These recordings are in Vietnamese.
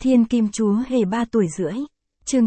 Thiên Kim Chúa Hề 3 tuổi rưỡi. Chương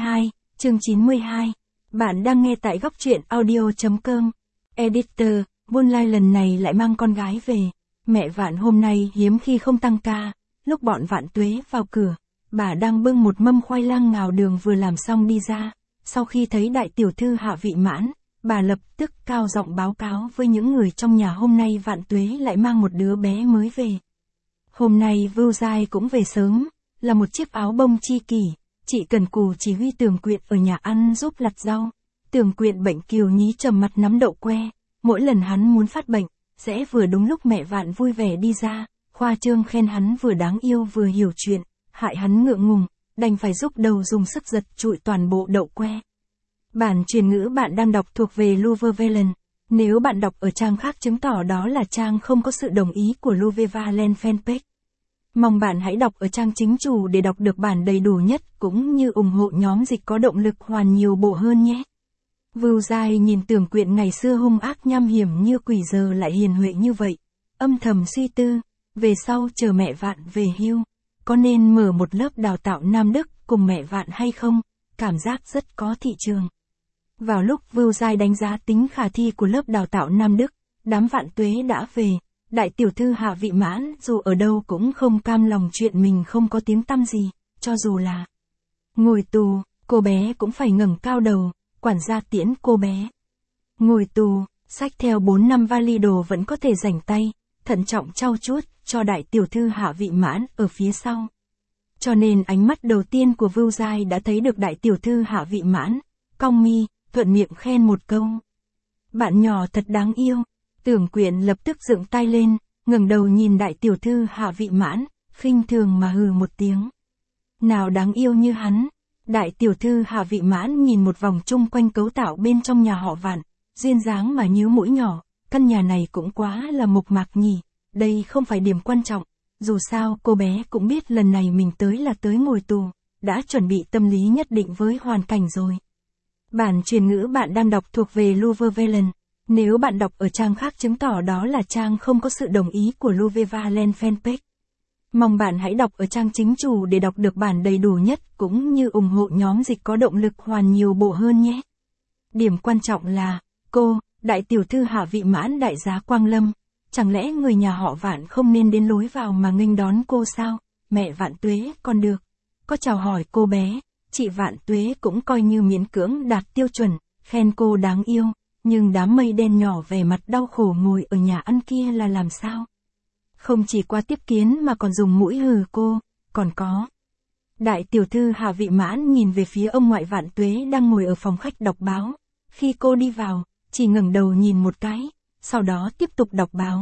92. Bạn đang nghe tại góc truyện audio.com. Editor, Moonlight lần này lại mang con gái về. Mẹ Vạn hôm nay hiếm khi không tăng ca. Lúc bọn Vạn Tuế vào cửa, bà đang bưng một mâm khoai lang ngào đường vừa làm xong đi ra. Sau khi thấy đại tiểu thư Hạ Vị Mãn, bà lập tức cao giọng báo cáo với những người trong nhà hôm nay Vạn Tuế lại mang một đứa bé mới về. Hôm nay Vưu Giai cũng về sớm, là một chiếc áo bông chi kỷ, chị cần cù chỉ huy Tường Quyện ở nhà ăn giúp lặt rau. Tường Quyện bệnh kiều nhí trầm mặt nắm đậu que, mỗi lần hắn muốn phát bệnh, sẽ vừa đúng lúc mẹ Vạn vui vẻ đi ra, khoa trương khen hắn vừa đáng yêu vừa hiểu chuyện, hại hắn ngượng ngùng, đành phải giúp đầu dùng sức giật trụi toàn bộ đậu que. Bản truyền ngữ bạn đang đọc thuộc về Luvervalen. Nếu bạn đọc ở trang khác chứng tỏ đó là trang không có sự đồng ý của Luvervalen fanpage. Mong bạn hãy đọc ở trang chính chủ để đọc được bản đầy đủ nhất cũng như ủng hộ nhóm dịch có động lực hoàn nhiều bộ hơn nhé. Vưu Giai nhìn Tường Quyện ngày xưa hung ác nham hiểm như quỷ giờ lại hiền huệ như vậy, âm thầm suy tư, về sau chờ mẹ Vạn về hưu, có nên mở một lớp đào tạo Nam Đức cùng mẹ Vạn hay không, cảm giác rất có thị trường. Vào lúc Vưu Giai đánh giá tính khả thi của lớp đào tạo Nam Đức, đám Vạn Tuế đã về, đại tiểu thư Hạ Vị Mãn dù ở đâu cũng không cam lòng chuyện mình không có tiếng tăm gì, cho dù là ngồi tù, cô bé cũng phải ngẩng cao đầu, quản gia tiễn cô bé. Ngồi tù, xách theo 4 năm vali đồ vẫn có thể rảnh tay, thận trọng trau chuốt cho đại tiểu thư Hạ Vị Mãn ở phía sau. Cho nên ánh mắt đầu tiên của Vưu Giai đã thấy được đại tiểu thư Hạ Vị Mãn, cong mi, thuận miệng khen một câu. Bạn nhỏ thật đáng yêu. Tường Quyện lập tức dựng tay lên, ngẩng đầu nhìn đại tiểu thư Hạ Vị Mãn, khinh thường mà hừ một tiếng. Nào đáng yêu như hắn. Đại tiểu thư Hạ Vị Mãn nhìn một vòng chung quanh cấu tạo bên trong nhà họ Vạn, duyên dáng mà nhíu mũi nhỏ, căn nhà này cũng quá là mộc mạc nhỉ, đây không phải điểm quan trọng, dù sao cô bé cũng biết lần này mình tới là tới ngồi tù, đã chuẩn bị tâm lý nhất định với hoàn cảnh rồi. Bản truyền ngữ bạn đang đọc thuộc về Luvervalen. Nếu bạn đọc ở trang khác chứng tỏ đó là trang không có sự đồng ý của Luvervalen fanpage. Mong bạn hãy đọc ở trang chính chủ để đọc được bản đầy đủ nhất cũng như ủng hộ nhóm dịch có động lực hoàn nhiều bộ hơn nhé. Điểm quan trọng là, cô, đại tiểu thư Hạ Vị Mãn đại giá Quang Lâm, chẳng lẽ người nhà họ Vạn không nên đến lối vào mà nghênh đón cô sao? Mẹ Vạn Tuế còn được, có chào hỏi cô bé, chị Vạn Tuế cũng coi như miễn cưỡng đạt tiêu chuẩn, khen cô đáng yêu. Nhưng đám mây đen nhỏ vẻ mặt đau khổ ngồi ở nhà ăn kia là làm sao? Không chỉ qua tiếp kiến mà còn dùng mũi hừ cô, còn có. Đại tiểu thư Hạ Vị Mãn nhìn về phía ông ngoại Vạn Tuế đang ngồi ở phòng khách đọc báo. Khi cô đi vào, chỉ ngẩng đầu nhìn một cái, sau đó tiếp tục đọc báo.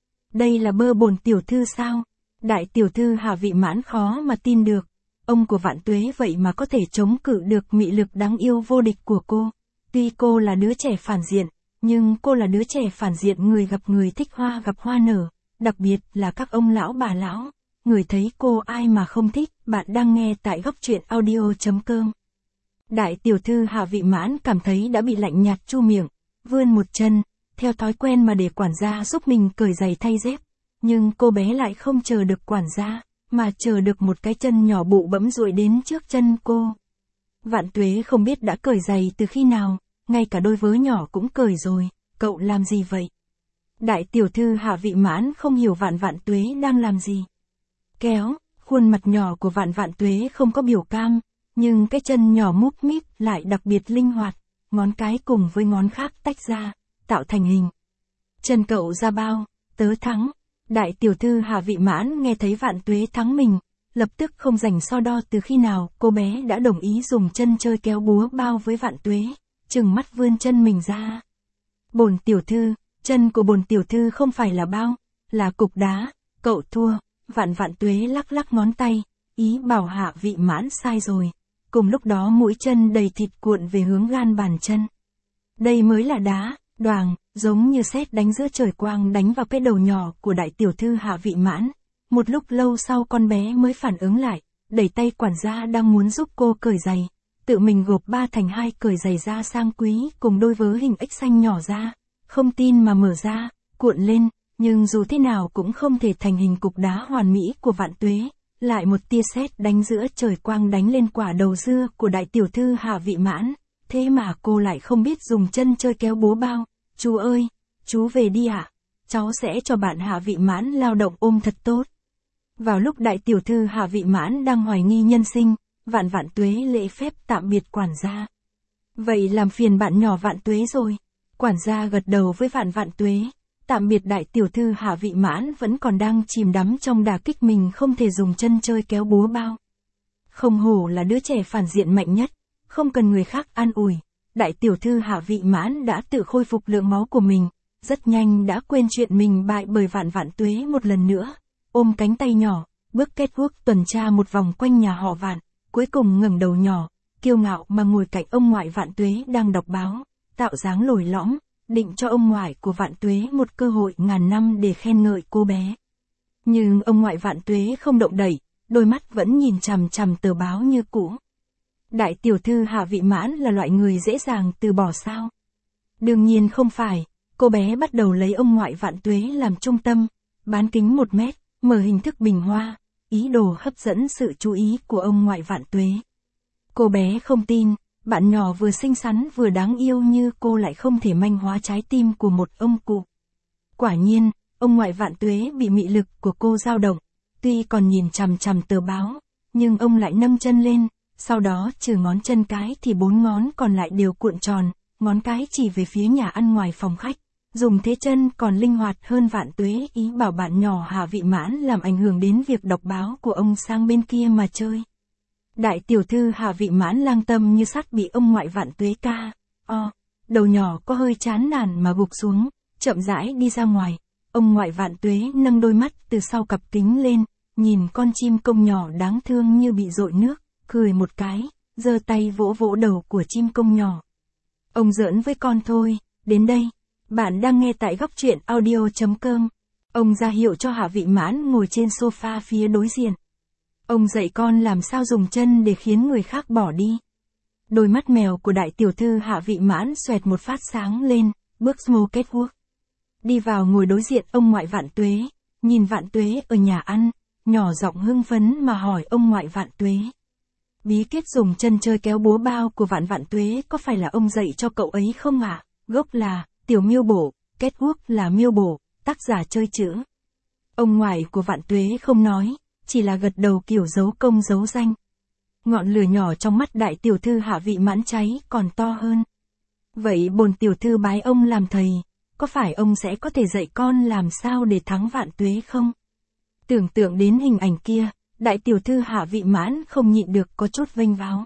Đây là bơ bồn tiểu thư sao? Đại tiểu thư Hạ Vị Mãn khó mà tin được. Ông của Vạn Tuế vậy mà có thể chống cự được mị lực đáng yêu vô địch của cô. Tuy cô là đứa trẻ phản diện, nhưng cô là đứa trẻ phản diện người gặp người thích hoa gặp hoa nở, đặc biệt là các ông lão bà lão, người thấy cô ai mà không thích. Bạn đang nghe tại góc truyện audio.com. Đại tiểu thư Hạ Vị Mãn cảm thấy đã bị lạnh nhạt chu miệng, vươn một chân, theo thói quen mà để quản gia giúp mình cởi giày thay dép, nhưng cô bé lại không chờ được quản gia, mà chờ được một cái chân nhỏ bụ bẫm duỗi đến trước chân cô. Vạn Tuế không biết đã cởi giày từ khi nào, ngay cả đôi vớ nhỏ cũng cởi rồi, cậu làm gì vậy? Đại tiểu thư Hạ Vị Mãn không hiểu Vạn Tuế đang làm gì. Kéo, khuôn mặt nhỏ của Vạn Tuế không có biểu cam, nhưng cái chân nhỏ múp míp lại đặc biệt linh hoạt, ngón cái cùng với ngón khác tách ra, tạo thành hình. Chân cậu ra bao, tớ thắng. Đại tiểu thư Hạ Vị Mãn nghe thấy Vạn Tuế thắng mình, lập tức không rảnh so đo từ khi nào cô bé đã đồng ý dùng chân chơi kéo búa bao với Vạn Tuế, trừng mắt vươn chân mình ra. Bồn tiểu thư, chân của bồn tiểu thư không phải là bao, là cục đá, cậu thua. Vạn Tuế lắc lắc ngón tay, ý bảo Hạ Vị Mãn sai rồi. Cùng lúc đó mũi chân đầy thịt cuộn về hướng gan bàn chân. Đây mới là đá, đoàng, giống như sét đánh giữa trời quang đánh vào cái đầu nhỏ của đại tiểu thư Hạ Vị Mãn. Một lúc lâu sau con bé mới phản ứng lại, đẩy tay quản gia đang muốn giúp cô cởi giày, tự mình gộp 3 thành 2 cởi giày da sang quý cùng đôi vớ hình ếch xanh nhỏ ra, không tin mà mở ra, cuộn lên, nhưng dù thế nào cũng không thể thành hình cục đá hoàn mỹ của Vạn Tuế, lại một tia sét đánh giữa trời quang đánh lên quả đầu dưa của đại tiểu thư Hạ Vị Mãn, thế mà cô lại không biết dùng chân chơi kéo búa bao. Chú ơi, chú về đi ạ, cháu sẽ cho bạn Hạ Vị Mãn lao động ôm thật tốt. Vào lúc đại tiểu thư Hạ Vị Mãn đang hoài nghi nhân sinh, Vạn Vạn Tuế lễ phép tạm biệt quản gia. Vậy làm phiền bạn nhỏ Vạn Tuế rồi. Quản gia gật đầu với Vạn Vạn Tuế. Tạm biệt đại tiểu thư Hạ Vị Mãn vẫn còn đang chìm đắm trong đả kích mình không thể dùng chân chơi kéo búa bao. Không hổ là đứa trẻ phản diện mạnh nhất, không cần người khác an ủi. Đại tiểu thư Hạ Vị Mãn đã tự khôi phục lượng máu của mình, rất nhanh đã quên chuyện mình bại bởi Vạn Vạn Tuế một lần nữa. Ôm cánh tay nhỏ, bước kết quốc tuần tra một vòng quanh nhà họ Vạn, cuối cùng ngẩng đầu nhỏ, kiêu ngạo mà ngồi cạnh ông ngoại Vạn Tuế đang đọc báo, tạo dáng lồi lõm, định cho ông ngoại của Vạn Tuế một cơ hội ngàn năm để khen ngợi cô bé. Nhưng ông ngoại Vạn Tuế không động đậy, đôi mắt vẫn nhìn chằm chằm tờ báo như cũ. Đại tiểu thư Hạ Vị Mãn là loại người dễ dàng từ bỏ sao? Đương nhiên không phải, cô bé bắt đầu lấy ông ngoại Vạn Tuế làm trung tâm, bán kính 1 mét, mở hình thức bình hoa, ý đồ hấp dẫn sự chú ý của ông ngoại Vạn Tuế. Cô bé không tin, bạn nhỏ vừa xinh xắn vừa đáng yêu như cô lại không thể manh hóa trái tim của một ông cụ. Quả nhiên, ông ngoại Vạn Tuế bị mị lực của cô dao động, tuy còn nhìn chằm chằm tờ báo, nhưng ông lại nâng chân lên, sau đó trừ ngón chân cái thì 4 ngón còn lại đều cuộn tròn, ngón cái chỉ về phía nhà ăn ngoài phòng khách, dùng thế chân còn linh hoạt hơn Vạn Tuế, ý bảo bạn nhỏ Hạ Vị Mãn làm ảnh hưởng đến việc đọc báo của ông sang bên kia mà chơi. Đại tiểu thư Hạ Vị Mãn lang tâm như sắt bị ông ngoại Vạn Tuế đầu nhỏ có hơi chán nản mà gục xuống, chậm rãi đi ra ngoài. Ông ngoại Vạn Tuế nâng đôi mắt từ sau cặp kính lên, nhìn con chim công nhỏ đáng thương như bị dội nước, cười một cái, giơ tay vỗ vỗ đầu của chim công nhỏ. Ông giỡn với con thôi, đến đây. Bạn đang nghe tại góc truyện audio.com. Ông ra hiệu cho Hạ Vị Mãn ngồi trên sofa phía đối diện. Ông dạy con làm sao dùng chân để khiến người khác bỏ đi. Đôi mắt mèo của đại tiểu thư Hạ Vị Mãn xoẹt một phát sáng lên, bước catwalk. Đi vào ngồi đối diện ông ngoại Vạn Tuế, nhìn Vạn Tuế ở nhà ăn, nhỏ giọng hưng phấn mà hỏi ông ngoại Vạn Tuế. Bí quyết dùng chân chơi kéo búa bao của Vạn Vạn Tuế có phải là ông dạy cho cậu ấy không ạ? Gốc là Tiểu Miêu Bổ, catwalk là miêu bổ, tác giả chơi chữ. Ông ngoại của Vạn Tuế không nói, chỉ là gật đầu kiểu giấu công giấu danh. Ngọn lửa nhỏ trong mắt đại tiểu thư Hạ Vị Mãn cháy còn to hơn. Vậy bổn tiểu thư bái ông làm thầy, có phải ông sẽ có thể dạy con làm sao để thắng Vạn Tuế không? Tưởng tượng đến hình ảnh kia, đại tiểu thư Hạ Vị Mãn không nhịn được có chút vênh váo.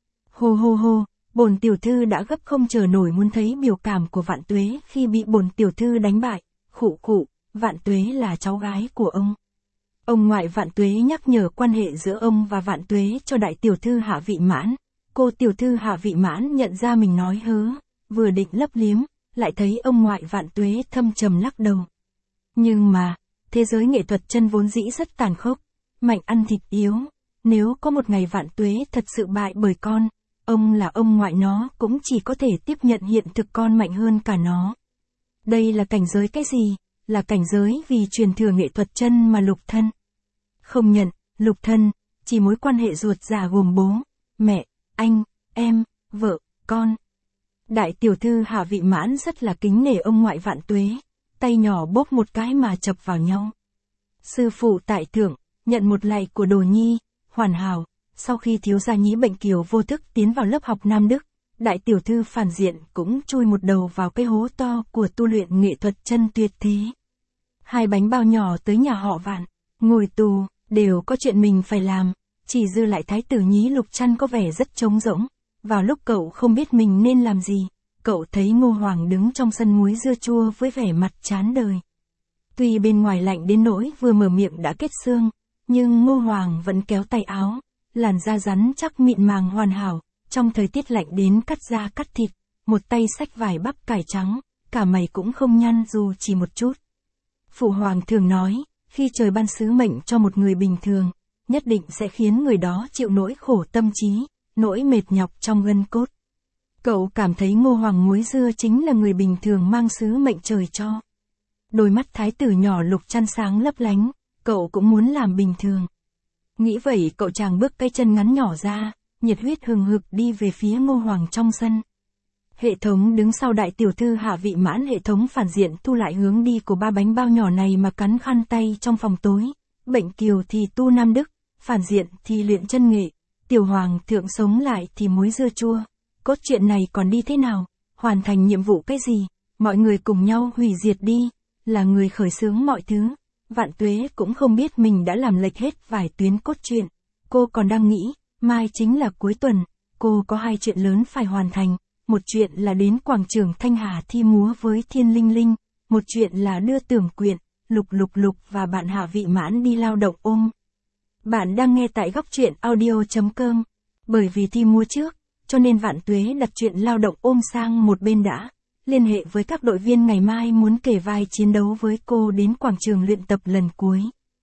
Hô hô hô, bổn tiểu thư đã gấp không chờ nổi muốn thấy biểu cảm của Vạn Tuế khi bị bổn tiểu thư đánh bại. Khụ khụ, Vạn Tuế là cháu gái của ông. Ông ngoại Vạn Tuế nhắc nhở quan hệ giữa ông và Vạn Tuế cho đại tiểu thư Hạ Vị Mãn. Cô tiểu thư Hạ Vị Mãn nhận ra mình nói hớ, vừa định lấp liếm, lại thấy ông ngoại Vạn Tuế thâm trầm lắc đầu. Nhưng mà, thế giới nghệ thuật chân vốn dĩ rất tàn khốc, mạnh ăn thịt yếu. Nếu có một ngày Vạn Tuế thật sự bại bởi con, ông là ông ngoại nó cũng chỉ có thể tiếp nhận hiện thực con mạnh hơn cả nó. Đây là cảnh giới cái gì? Là cảnh giới vì truyền thừa nghệ thuật chân mà lục thân. Không nhận, lục thân, chỉ mối quan hệ ruột già gồm bố, mẹ, anh, em, vợ, con. Đại tiểu thư Hạ Vị Mãn rất là kính nể ông ngoại Vạn Tuế, tay nhỏ bóp một cái mà chập vào nhau. Sư phụ tại thượng, nhận một lạy của đồ nhi, hoàn hảo. Sau khi thiếu gia nhí bệnh kiều vô thức tiến vào lớp học Nam Đức, đại tiểu thư phản diện cũng chui một đầu vào cái hố to của tu luyện nghệ thuật chân tuyệt thế. 2 bánh bao nhỏ tới nhà họ Vạn, ngồi tù, đều có chuyện mình phải làm, chỉ dư lại thái tử nhí Lục Trăn có vẻ rất trống rỗng. Vào lúc cậu không biết mình nên làm gì, cậu thấy Ngô Hoàng đứng trong sân muối dưa chua với vẻ mặt chán đời. Tuy bên ngoài lạnh đến nỗi vừa mở miệng đã kết xương, nhưng Ngô Hoàng vẫn kéo tay áo, làn da rắn chắc mịn màng hoàn hảo, trong thời tiết lạnh đến cắt da cắt thịt, một tay xách vài bắp cải trắng, cả mày cũng không nhăn dù chỉ một chút. Phụ hoàng thường nói, khi trời ban sứ mệnh cho một người bình thường, nhất định sẽ khiến người đó chịu nỗi khổ tâm trí, nỗi mệt nhọc trong gân cốt. Cậu cảm thấy Ngô Hoàng muối dưa chính là người bình thường mang sứ mệnh trời cho. Đôi mắt thái tử nhỏ Lục Trăn sáng lấp lánh, cậu cũng muốn làm bình thường. Nghĩ vậy cậu chàng bước cái chân ngắn nhỏ ra, nhiệt huyết hừng hực đi về phía Ngô Hoàng trong sân. Hệ thống đứng sau đại tiểu thư Hạ Vị Mãn, hệ thống phản diện thu lại hướng đi của ba bánh bao nhỏ này mà cắn khăn tay trong phòng tối. Bệnh kiều thì tu Nam Đức, phản diện thì luyện chân nghệ, tiểu hoàng thượng sống lại thì muối dưa chua. Cốt truyện này còn đi thế nào? Hoàn thành nhiệm vụ cái gì? Mọi người cùng nhau hủy diệt đi, là người khởi xướng mọi thứ. Vạn Tuế cũng không biết mình đã làm lệch hết vài tuyến cốt truyện. Cô còn đang nghĩ, mai chính là cuối tuần, cô có 2 chuyện lớn phải hoàn thành. Một chuyện là đến quảng trường Thanh Hà thi múa với Thiên Linh Linh, một chuyện là đưa Tưởng Quyện, Lục Lục và bạn Hạ Vị Mãn đi lao động ôm. Bạn đang nghe tại góc truyện audio.com. Bởi vì thi múa trước, cho nên Vạn Tuế đặt chuyện lao động ôm sang một bên đã. Liên hệ với các đội viên ngày mai muốn kể vai chiến đấu với cô đến quảng trường luyện tập lần cuối.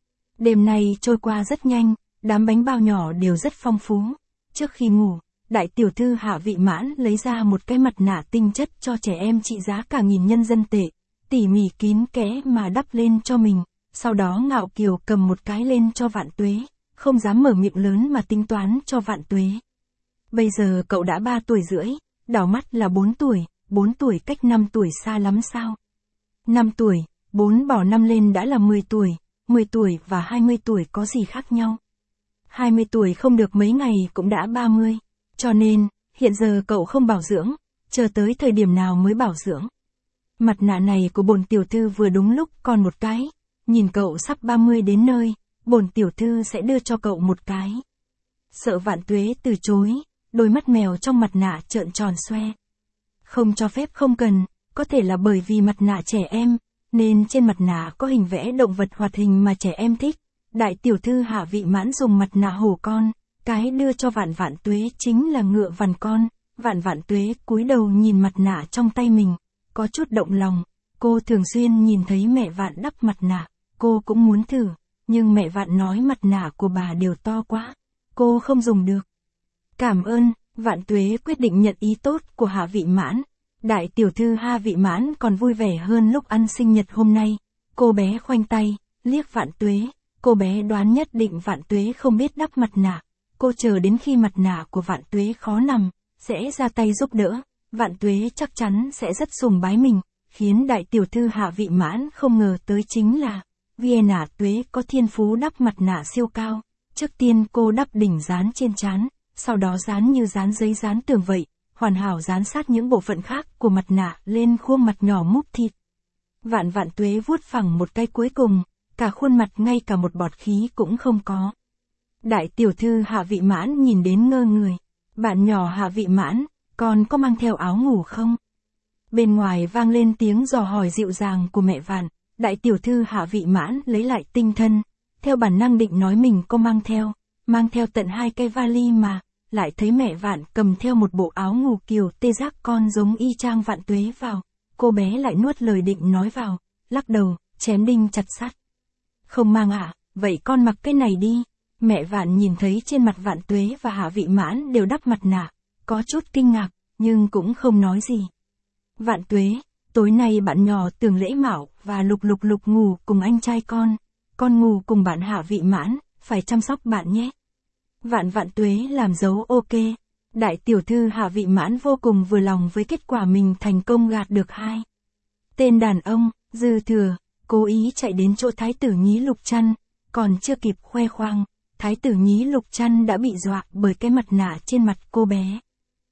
Đêm nay trôi qua rất nhanh, đám bánh bao nhỏ đều rất phong phú. Trước khi ngủ, đại tiểu thư Hạ Vị Mãn lấy ra một cái mặt nạ tinh chất cho trẻ em trị giá cả 1000 nhân dân tệ, tỉ mỉ kín kẽ mà đắp lên cho mình, sau đó ngạo kiều cầm một cái lên cho Vạn Tuế, không dám mở miệng lớn mà tính toán cho Vạn Tuế. Bây giờ cậu đã 3 tuổi rưỡi, đảo mắt là 4 tuổi cách 5 tuổi xa lắm sao? 5 tuổi, 4 bỏ 5 lên đã là 10 tuổi và 20 tuổi có gì khác nhau? 20 tuổi không được mấy ngày cũng đã 30. Cho nên, hiện giờ cậu không bảo dưỡng, chờ tới thời điểm nào mới bảo dưỡng. Mặt nạ này của bổn tiểu thư vừa đúng lúc còn một cái, nhìn cậu sắp 30 đến nơi, bổn tiểu thư sẽ đưa cho cậu một cái. Sợ Vạn Tuế từ chối, đôi mắt mèo trong mặt nạ trợn tròn xoe. Không cho phép không cần, có thể là bởi vì mặt nạ trẻ em, nên trên mặt nạ có hình vẽ động vật hoạt hình mà trẻ em thích. Đại tiểu thư Hạ Vị Mãn dùng mặt nạ hổ con. Cái đưa cho Vạn Tuế chính là ngựa vằn con. Vạn Tuế cúi đầu nhìn mặt nạ trong tay mình, có chút động lòng. Cô thường xuyên nhìn thấy mẹ Vạn đắp mặt nạ, cô cũng muốn thử, nhưng mẹ Vạn nói mặt nạ của bà đều to quá, cô không dùng được. Cảm ơn, Vạn Tuế quyết định nhận ý tốt của Hạ Vị Mãn. Đại tiểu thư Hạ Vị Mãn còn vui vẻ hơn lúc ăn sinh nhật hôm nay. Cô bé khoanh tay, liếc Vạn Tuế, cô bé đoán nhất định Vạn Tuế không biết đắp mặt nạ. Cô chờ đến khi mặt nạ của Vạn Tuế khó nằm, sẽ ra tay giúp đỡ. Vạn Tuế chắc chắn sẽ rất sùng bái mình, khiến đại tiểu thư Hạ Vị Mãn không ngờ tới chính là Vienna Tuế có thiên phú đắp mặt nạ siêu cao. Trước tiên cô đắp đỉnh dán trên trán, sau đó dán như dán giấy dán tường vậy, hoàn hảo dán sát những bộ phận khác của mặt nạ lên khuôn mặt nhỏ múp thịt. Vạn Tuế vuốt phẳng một cái cuối cùng, cả khuôn mặt ngay cả một bọt khí cũng không có. Đại tiểu thư Hạ Vị Mãn nhìn đến ngơ người. Bạn nhỏ Hạ Vị Mãn, con có mang theo áo ngủ không? Bên ngoài vang lên tiếng dò hỏi dịu dàng của mẹ Vạn. Đại tiểu thư Hạ Vị Mãn lấy lại tinh thần, theo bản năng định nói mình có mang theo tận 2 cái vali mà, lại thấy mẹ Vạn cầm theo một bộ áo ngủ kiểu tê giác con giống y chang Vạn Tuế vào. Cô bé lại nuốt lời định nói vào, lắc đầu, chém đinh chặt sắt. Không mang ạ, vậy con mặc cái này đi. Mẹ Vạn nhìn thấy trên mặt Vạn Tuế và Hạ Vị Mãn đều đắp mặt nạ, có chút kinh ngạc, nhưng cũng không nói gì. Vạn Tuế, tối nay bạn nhỏ Tưởng Lễ Mạo và Lục ngủ cùng anh trai con ngủ cùng bạn Hạ Vị Mãn, phải chăm sóc bạn nhé. Vạn Tuế làm dấu ok. Đại tiểu thư Hạ Vị Mãn vô cùng vừa lòng với kết quả mình thành công gạt được 2 tên đàn ông, dư thừa, cố ý chạy đến chỗ Thái tử Nhí Lục Trăn, còn chưa kịp khoe khoang. Thái tử Nhí Lục Trăn đã bị dọa bởi cái mặt nạ trên mặt cô bé.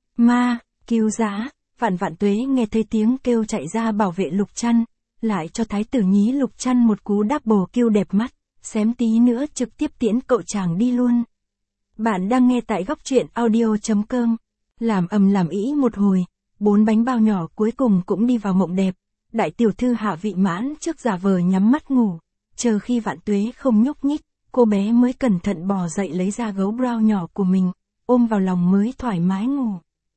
Ma, cứu giá, Vạn Tuế nghe thấy tiếng kêu chạy ra bảo vệ Lục Trăn, lại cho Thái tử Nhí Lục Trăn một cú double kill đẹp mắt, xém tí nữa trực tiếp tiễn cậu chàng đi luôn. Bạn đang nghe tại góc truyện audio.com. Làm ầm làm ĩ một hồi, 4 bánh bao nhỏ cuối cùng cũng đi vào mộng đẹp. Đại tiểu thư Hạ Vị Mãn trước giả vờ nhắm mắt ngủ, chờ khi Vạn Tuế không nhúc nhích, cô bé mới cẩn thận bò dậy lấy ra gấu brown nhỏ của mình, ôm vào lòng mới thoải mái ngủ.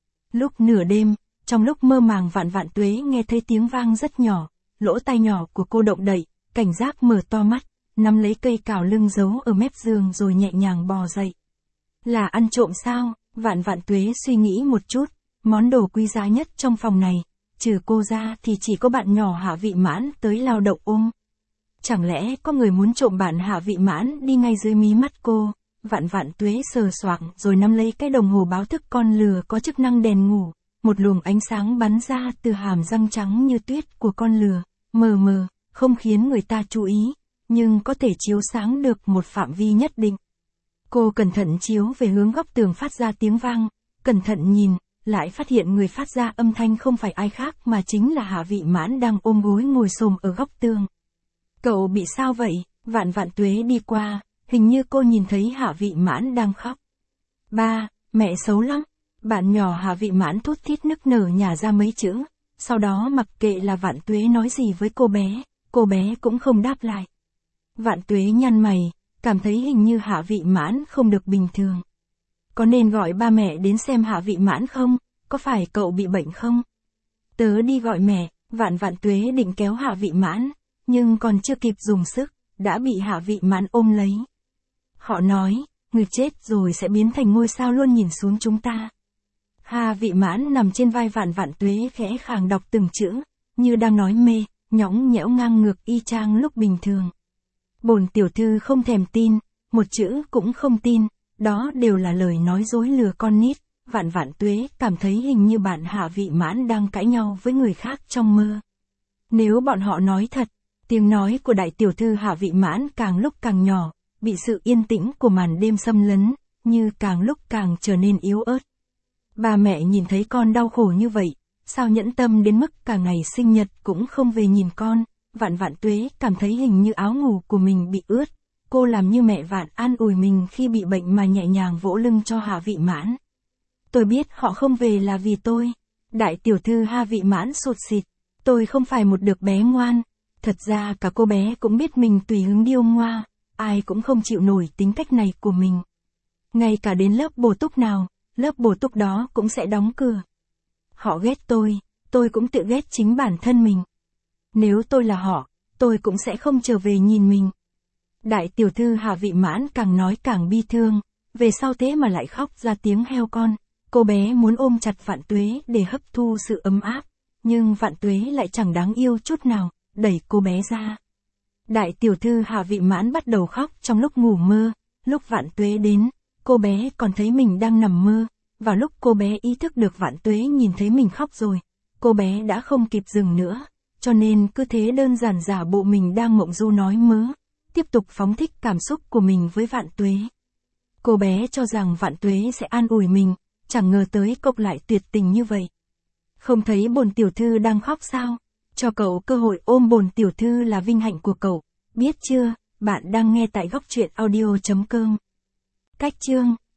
Lúc nửa đêm, trong lúc mơ màng Vạn Tuế nghe thấy tiếng vang rất nhỏ, lỗ tai nhỏ của cô động đậy, cảnh giác mở to mắt, nắm lấy cây cào lưng giấu ở mép giường rồi nhẹ nhàng bò dậy. Là ăn trộm sao? Vạn Tuế suy nghĩ một chút, món đồ quý giá nhất trong phòng này, trừ cô ra thì chỉ có bạn nhỏ Hạ Vị Mãn tới lao động ôm. Chẳng lẽ có người muốn trộm bạn Hạ Vị Mãn đi ngay dưới mí mắt cô, Vạn Vạn Tuế sờ soạng rồi nắm lấy cái đồng hồ báo thức con lừa có chức năng đèn ngủ, một luồng ánh sáng bắn ra từ hàm răng trắng như tuyết của con lừa, mờ mờ, không khiến người ta chú ý, nhưng có thể chiếu sáng được một phạm vi nhất định. Cô cẩn thận chiếu về hướng góc tường phát ra tiếng vang, cẩn thận nhìn, lại phát hiện người phát ra âm thanh không phải ai khác mà chính là Hạ Vị Mãn đang ôm gối ngồi xổm ở góc tường. Cậu bị sao vậy? Vạn Vạn Tuế đi qua, hình như cô nhìn thấy Hạ Vị Mãn đang khóc. Ba, mẹ xấu lắm. Bạn nhỏ Hạ Vị Mãn thút thít nức nở nhả ra mấy chữ, sau đó mặc kệ là Vạn Tuế nói gì với cô bé cũng không đáp lại. Vạn Tuế nhăn mày, cảm thấy hình như Hạ Vị Mãn không được bình thường. Có nên gọi ba mẹ đến xem Hạ Vị Mãn không? Có phải cậu bị bệnh không? Tớ đi gọi mẹ. Vạn Vạn Tuế định kéo Hạ Vị Mãn, nhưng còn chưa kịp dùng sức, đã bị Hạ Vị Mãn ôm lấy. Họ nói, người chết rồi sẽ biến thành ngôi sao luôn nhìn xuống chúng ta. Hạ Vị Mãn nằm trên vai Vạn Vạn Tuế khẽ khàng đọc từng chữ, như đang nói mê, nhõng nhẽo ngang ngược y chang lúc bình thường. Bổn tiểu thư không thèm tin, một chữ cũng không tin, đó đều là lời nói dối lừa con nít. Vạn Vạn Tuế cảm thấy hình như bạn Hạ Vị Mãn đang cãi nhau với người khác trong mơ. Nếu bọn họ nói thật, tiếng nói của đại tiểu thư Hạ Vị Mãn càng lúc càng nhỏ, bị sự yên tĩnh của màn đêm xâm lấn, như càng lúc càng trở nên yếu ớt. Ba mẹ nhìn thấy con đau khổ như vậy, sao nhẫn tâm đến mức cả ngày sinh nhật cũng không về nhìn con. Vạn Vạn Tuế cảm thấy hình như áo ngủ của mình bị ướt. Cô làm như mẹ Vạn an ủi mình khi bị bệnh mà nhẹ nhàng vỗ lưng cho Hạ Vị Mãn. Tôi biết họ không về là vì tôi. Đại tiểu thư Hạ Vị Mãn sụt sịt. Tôi không phải một đứa bé ngoan. Thật ra cả cô bé cũng biết mình tùy hứng điêu ngoa. Ai cũng không chịu nổi tính cách này của mình. Ngay cả đến lớp bổ túc nào, lớp bổ túc đó cũng sẽ đóng cửa. Họ ghét tôi cũng tự ghét chính bản thân mình. Nếu tôi là họ, tôi cũng sẽ không trở về nhìn mình. Đại tiểu thư Hạ Vị Mãn càng nói càng bi thương, về sau thế mà lại khóc ra tiếng heo con. Cô bé muốn ôm chặt Vạn Tuế để hấp thu sự ấm áp, nhưng Vạn Tuế lại chẳng đáng yêu chút nào, đẩy cô bé ra. Đại tiểu thư Hạ Vị Mãn bắt đầu khóc trong lúc ngủ mơ, lúc Vạn Tuế đến, cô bé còn thấy mình đang nằm mơ, vào lúc cô bé ý thức được Vạn Tuế nhìn thấy mình khóc rồi, cô bé đã không kịp dừng nữa, cho nên cứ thế đơn giản giả bộ mình đang mộng du nói mớ, tiếp tục phóng thích cảm xúc của mình với Vạn Tuế. Cô bé cho rằng Vạn Tuế sẽ an ủi mình, chẳng ngờ tới cậu lại tuyệt tình như vậy. Không thấy bổn tiểu thư đang khóc sao? Cho cậu cơ hội ôm bổn tiểu thư là vinh hạnh của cậu, biết chưa? Bạn đang nghe tại góc truyện audio.com. Cách chương